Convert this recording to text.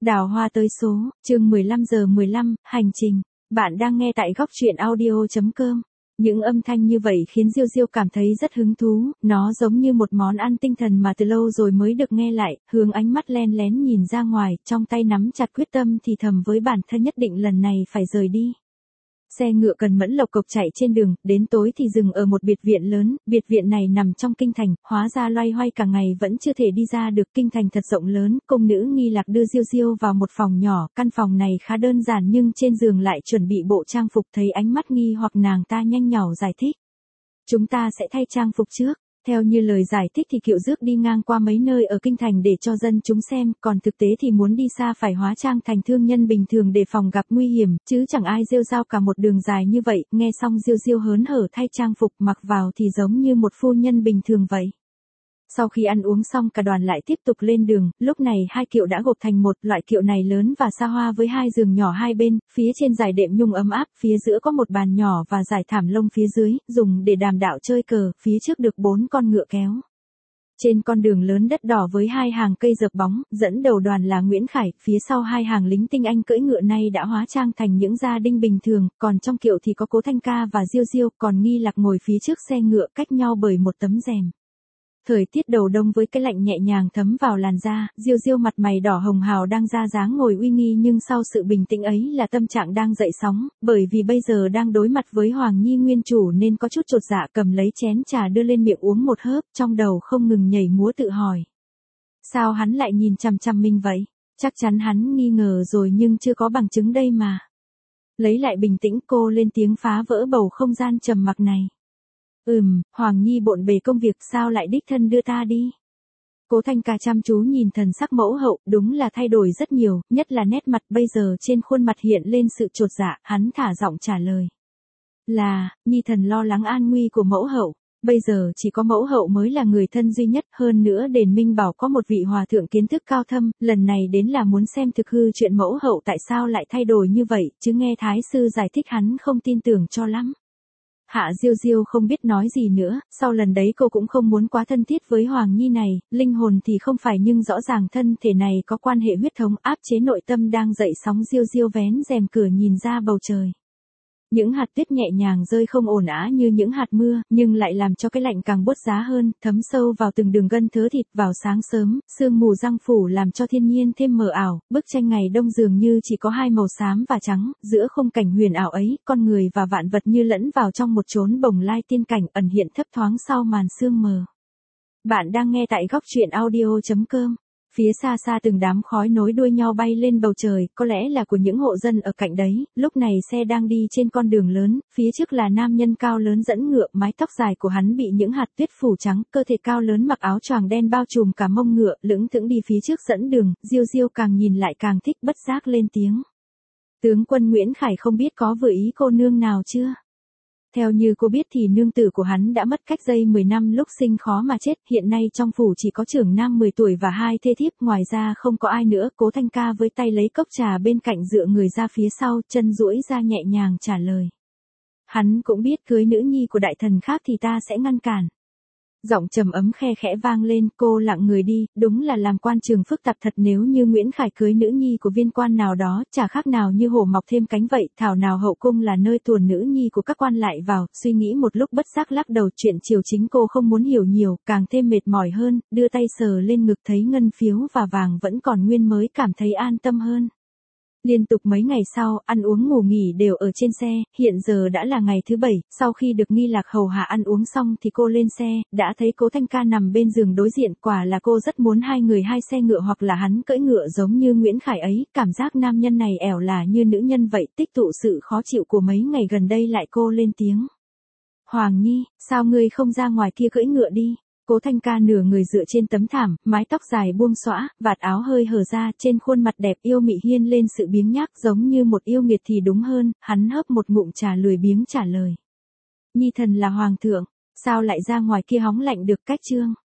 Đào hoa tới số, chương 15:15, hành trình. Bạn đang nghe tại góc truyện audio.com. Những âm thanh như vậy khiến Diêu Diêu cảm thấy rất hứng thú, nó giống như một món ăn tinh thần mà từ lâu rồi mới được nghe lại, hướng ánh mắt len lén nhìn ra ngoài, trong tay nắm chặt quyết tâm thì thầm với bản thân nhất định lần này phải rời đi. Xe ngựa cần mẫn lộc cộc chạy trên đường, đến tối thì dừng ở một biệt viện lớn, biệt viện này nằm trong kinh thành, hóa ra loay hoay cả ngày vẫn chưa thể đi ra được. Kinh thành thật rộng lớn, cung nữ Nghi Lạc đưa Diêu Diêu vào một phòng nhỏ, căn phòng này khá đơn giản nhưng trên giường lại chuẩn bị bộ trang phục. Thấy ánh mắt nghi hoặc nàng ta nhanh nhỏ giải thích. Chúng ta sẽ thay trang phục trước. Theo như lời giải thích thì Kiệu Dước đi ngang qua mấy nơi ở kinh thành để cho dân chúng xem, còn thực tế thì muốn đi xa phải hóa trang thành thương nhân bình thường để phòng gặp nguy hiểm, chứ chẳng ai rêu rao cả một đường dài như vậy. Nghe xong Diêu Diêu hớn hở thay trang phục, mặc vào thì giống như một phu nhân bình thường vậy. Sau khi ăn uống xong cả đoàn lại tiếp tục lên đường, lúc này hai kiệu đã gộp thành một. Loại kiệu này lớn và xa hoa với hai giường nhỏ hai bên, phía trên dải đệm nhung ấm áp, phía giữa có một bàn nhỏ và dải thảm lông phía dưới, dùng để đàm đạo chơi cờ, phía trước được 4 con ngựa kéo. Trên con đường lớn đất đỏ với hai hàng cây dợp bóng, dẫn đầu đoàn là Nguyễn Khải, phía sau hai hàng lính tinh anh cưỡi ngựa này đã hóa trang thành những gia đình bình thường, còn trong kiệu thì có Cố Thanh Ca và Diêu Diêu, còn Nghi Lạc ngồi phía trước xe ngựa cách nhau bởi một tấm rèm. Thời tiết đầu đông với cái lạnh nhẹ nhàng thấm vào làn da, Diêu Diêu mặt mày đỏ hồng hào đang ra dáng ngồi uy nghi, nhưng sau sự bình tĩnh ấy là tâm trạng đang dậy sóng, bởi vì bây giờ đang đối mặt với Hoàng Nhi nguyên chủ nên có chút chột dạ, cầm lấy chén trà đưa lên miệng uống một hớp, trong đầu không ngừng nhảy múa tự hỏi. Sao hắn lại nhìn chằm chằm mình vậy? Chắc chắn hắn nghi ngờ rồi nhưng chưa có bằng chứng đây mà. Lấy lại bình tĩnh cô lên tiếng phá vỡ bầu không gian trầm mặc này. Hoàng Nhi bộn bề công việc sao lại đích thân đưa ta đi? Cố Thanh Ca chăm chú nhìn thần sắc mẫu hậu, đúng là thay đổi rất nhiều, nhất là nét mặt bây giờ trên khuôn mặt hiện lên sự chột dạ, hắn thả giọng trả lời. Là, Nhi thần lo lắng an nguy của mẫu hậu, bây giờ chỉ có mẫu hậu mới là người thân duy nhất, hơn nữa Đền Minh Bảo có một vị hòa thượng kiến thức cao thâm, lần này đến là muốn xem thực hư chuyện mẫu hậu tại sao lại thay đổi như vậy, chứ nghe Thái sư giải thích hắn không tin tưởng cho lắm. Hạ Diêu Diêu không biết nói gì nữa, sau lần đấy cô cũng không muốn quá thân thiết với Hoàng Nhi này, linh hồn thì không phải nhưng rõ ràng thân thể này có quan hệ huyết thống, áp chế nội tâm đang dậy sóng. Diêu Diêu vén rèm cửa nhìn ra bầu trời. Những hạt tuyết nhẹ nhàng rơi không ồn ào như những hạt mưa, nhưng lại làm cho cái lạnh càng buốt giá hơn, thấm sâu vào từng đường gân thớ thịt. Vào sáng sớm, sương mù giăng phủ làm cho thiên nhiên thêm mờ ảo, bức tranh ngày đông dường như chỉ có hai màu xám và trắng, giữa khung cảnh huyền ảo ấy, con người và vạn vật như lẫn vào trong một chốn bồng lai tiên cảnh ẩn hiện thấp thoáng sau màn sương mờ. Bạn đang nghe tại góc truyện audio.com. Phía xa xa từng đám khói nối đuôi nhau bay lên bầu trời, có lẽ là của những hộ dân ở cạnh đấy. Lúc này xe đang đi trên con đường lớn, phía trước là nam nhân cao lớn dẫn ngựa, mái tóc dài của hắn bị những hạt tuyết phủ trắng, cơ thể cao lớn mặc áo choàng đen bao trùm cả mông ngựa, lững thững đi phía trước dẫn đường. Diêu Diêu càng nhìn lại càng thích, bất giác lên tiếng. Tướng quân Nguyễn Khải không biết có vừa ý cô nương nào chưa? Theo như cô biết thì nương tử của hắn đã mất cách đây 10 năm lúc sinh khó mà chết, hiện nay trong phủ chỉ có trưởng nam 10 tuổi và 2 thê thiếp, ngoài ra không có ai nữa. Cố Thanh Ca với tay lấy cốc trà bên cạnh dựa người ra phía sau, chân duỗi ra nhẹ nhàng trả lời. Hắn cũng biết cưới nữ nhi của đại thần khác thì ta sẽ ngăn cản. Giọng trầm ấm khe khẽ vang lên, cô lặng người đi, đúng là làm quan trường phức tạp thật, nếu như Nguyễn Khải cưới nữ nhi của viên quan nào đó, chả khác nào như hổ mọc thêm cánh vậy, thảo nào hậu cung là nơi tuồn nữ nhi của các quan lại vào. Suy nghĩ một lúc bất giác lắc đầu, chuyện triều chính cô không muốn hiểu nhiều, càng thêm mệt mỏi hơn, đưa tay sờ lên ngực thấy ngân phiếu và vàng vẫn còn nguyên mới cảm thấy an tâm hơn. Liên tục mấy ngày sau, ăn uống ngủ nghỉ đều ở trên xe, hiện giờ đã là ngày thứ 7, sau khi được Nghi Lạc hầu hạ ăn uống xong thì cô lên xe, đã thấy Cố Thanh Ca nằm bên giường đối diện, quả là cô rất muốn hai người hai xe ngựa hoặc là hắn cưỡi ngựa giống như Nguyễn Khải ấy, cảm giác nam nhân này ẻo là như nữ nhân vậy, tích tụ sự khó chịu của mấy ngày gần đây lại cô lên tiếng. Hoàng Nhi, sao ngươi không ra ngoài kia cưỡi ngựa đi? Cố Thanh Ca nửa người dựa trên tấm thảm, mái tóc dài buông xõa, vạt áo hơi hở ra, trên khuôn mặt đẹp yêu mị hiên lên sự biếng nhác giống như một yêu nghiệt thì đúng hơn. Hắn hớp một ngụm trà lười biếng trả lời. Nhi thần là hoàng thượng, sao lại ra ngoài kia hóng lạnh được? Cách trương.